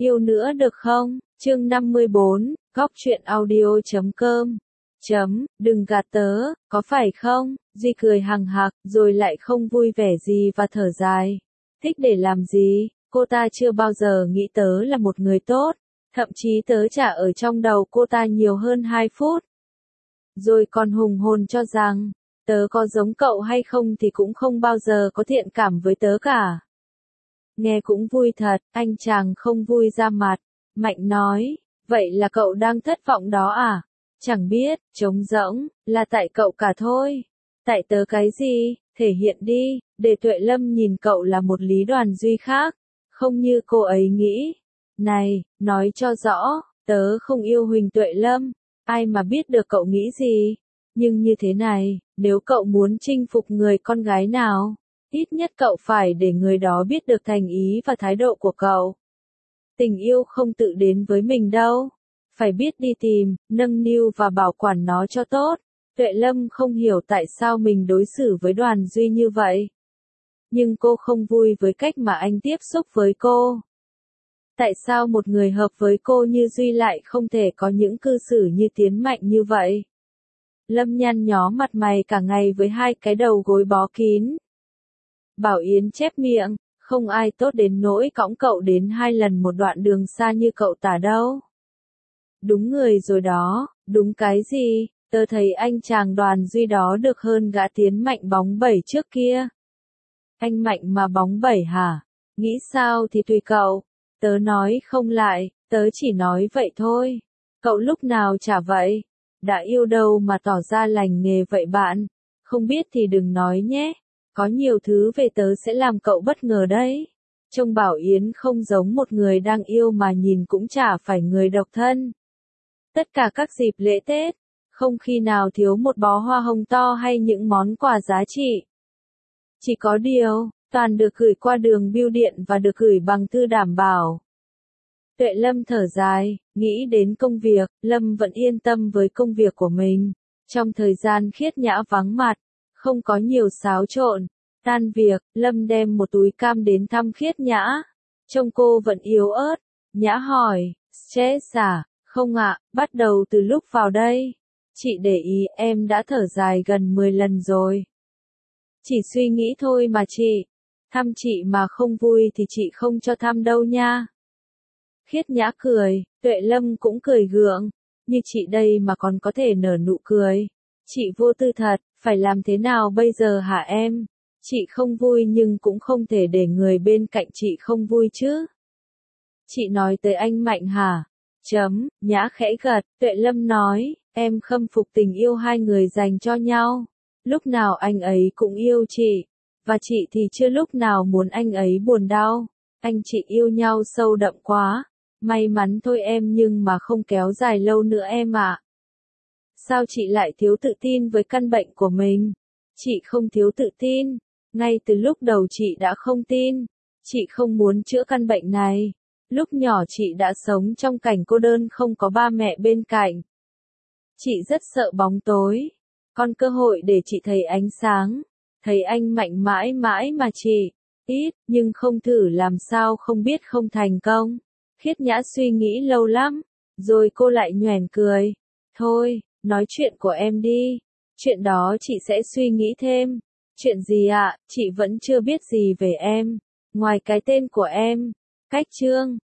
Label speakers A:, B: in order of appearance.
A: Yêu nữa được không? Chương 54, Góc truyện audio.com. Đừng gạt tớ, có phải không? Duy cười hằng hạc, rồi lại không vui vẻ gì và thở dài. Thích để làm gì? Cô ta chưa bao giờ nghĩ tớ là một người tốt. Thậm chí tớ chả ở trong đầu cô ta nhiều hơn 2 phút. Rồi còn hùng hồn cho rằng, tớ có giống cậu hay không thì cũng không bao giờ có thiện cảm với tớ cả. Nghe cũng vui thật, anh chàng không vui ra mặt. Mạnh nói, vậy là cậu đang thất vọng đó à? Chẳng biết, trống rỗng, là tại cậu cả thôi. Tại tớ cái gì, thể hiện đi, để Tuệ Lâm nhìn cậu là một Lý Đoàn Duy khác, không như cô ấy nghĩ. Này, nói cho rõ, tớ không yêu Huỳnh Tuệ Lâm, ai mà biết được cậu nghĩ gì. Nhưng như thế này, nếu cậu muốn chinh phục người con gái nào, ít nhất cậu phải để người đó biết được thành ý và thái độ của cậu. Tình yêu không tự đến với mình đâu. Phải biết đi tìm, nâng niu và bảo quản nó cho tốt. Tuệ Lâm không hiểu tại sao mình đối xử với Đoàn Duy như vậy. Nhưng cô không vui với cách mà anh tiếp xúc với cô. Tại sao một người hợp với cô như Duy lại không thể có những cư xử như Tiến Mạnh như vậy? Lâm nhăn nhó mặt mày cả ngày với 2 cái đầu gối bó kín. Bảo Yến chép miệng, không ai tốt đến nỗi cõng cậu đến 2 lần một đoạn đường xa như cậu tả đâu. Đúng người rồi đó, đúng cái gì, tớ thấy anh chàng Đoàn Duy đó được hơn gã Tiến Mạnh bóng bẩy trước kia. Anh Mạnh mà bóng bẩy hả? Nghĩ sao thì tùy cậu, tớ nói không lại, tớ chỉ nói vậy thôi. Cậu lúc nào chả vậy? Đã yêu đâu mà tỏ ra lành nghề vậy bạn? Không biết thì đừng nói nhé. Có nhiều thứ về tớ sẽ làm cậu bất ngờ đấy. Trông Bảo Yến không giống một người đang yêu mà nhìn cũng chả phải người độc thân. Tất cả các dịp lễ Tết, không khi nào thiếu một bó hoa hồng to hay những món quà giá trị. Chỉ có điều, toàn được gửi qua đường bưu điện và được gửi bằng thư đảm bảo. Tuệ Lâm thở dài, nghĩ đến công việc, Lâm vẫn yên tâm với công việc của mình. Trong thời gian Khiết Nhã vắng mặt, không có nhiều xáo trộn. Tan việc, Lâm đem một túi cam đến thăm Khiết Nhã. Trông cô vẫn yếu ớt. Nhã hỏi, stress à? Không ạ, bắt đầu từ lúc vào đây. Chị để ý em đã thở dài gần 10 lần rồi. Chỉ suy nghĩ thôi mà chị. Thăm chị mà không vui thì chị không cho thăm đâu nha. Khiết Nhã cười, Tuệ Lâm cũng cười gượng. Như chị đây mà còn có thể nở nụ cười. Chị vô tư thật, phải làm thế nào bây giờ hả em? Chị không vui nhưng cũng không thể để người bên cạnh chị không vui chứ. Chị nói tới anh Mạnh hả? Nhã khẽ gật, Tuệ Lâm nói, em khâm phục tình yêu 2 người dành cho nhau. Lúc nào anh ấy cũng yêu chị, và chị thì chưa lúc nào muốn anh ấy buồn đau. Anh chị yêu nhau sâu đậm quá. May mắn thôi em nhưng mà không kéo dài lâu nữa em ạ. Sao chị lại thiếu tự tin với căn bệnh của mình? Chị không thiếu tự tin. Ngay từ lúc đầu chị đã không tin. Chị không muốn chữa căn bệnh này. Lúc nhỏ chị đã sống trong cảnh cô đơn không có ba mẹ bên cạnh. Chị rất sợ bóng tối. Còn cơ hội để chị thấy ánh sáng. Thấy anh Mạnh mãi mãi mà chị. Ít, nhưng không thử làm sao không biết không thành công. Khiết Nhã suy nghĩ lâu lắm. Rồi cô lại nhoẻn cười. Thôi, nói chuyện của em đi. Chuyện đó chị sẽ suy nghĩ thêm. Chuyện gì ạ? Chị vẫn chưa biết gì về em. Ngoài cái tên của em. Cách chương.